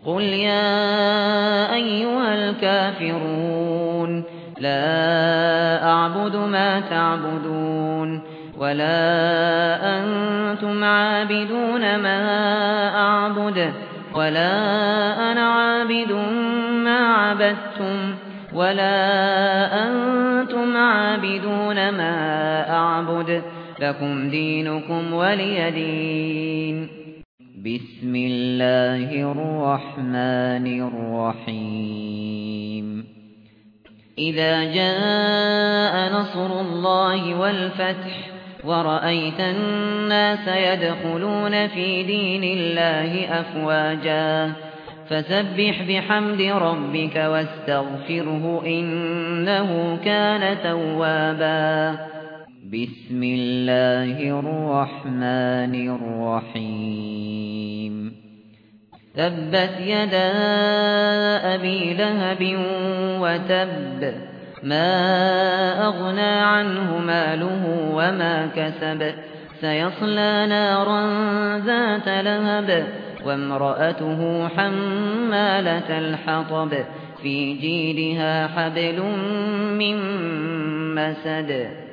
قُلْ يَا أَيُّهَا الْكَافِرُونَ لَا أَعْبُدُ مَا تَعْبُدُونَ وَلَا أَنْتُمْ عَابِدُونَ مَا أَعْبُدُ وَلَا أَنَا عَابِدٌ مَا عَبَدتُّمْ وَلَا أَنْتُمْ عَابِدُونَ مَا أَعْبُدُ لَكُمْ دِينُكُمْ وَلِيَ دِينِ. بسم الله الرحمن الرحيم. إذا جاء نصر الله والفتح ورأيت الناس يدخلون في دين الله أفواجا فسبح بحمد ربك واستغفره إنه كان توابا. بسم الله الرحمن الرحيم. تبت يدا أبي لهب وتب ما أغنى عنه ماله وما كسب سيصلى نارا ذات لهب وامرأته حمالة الحطب في جيدها حبل من مسد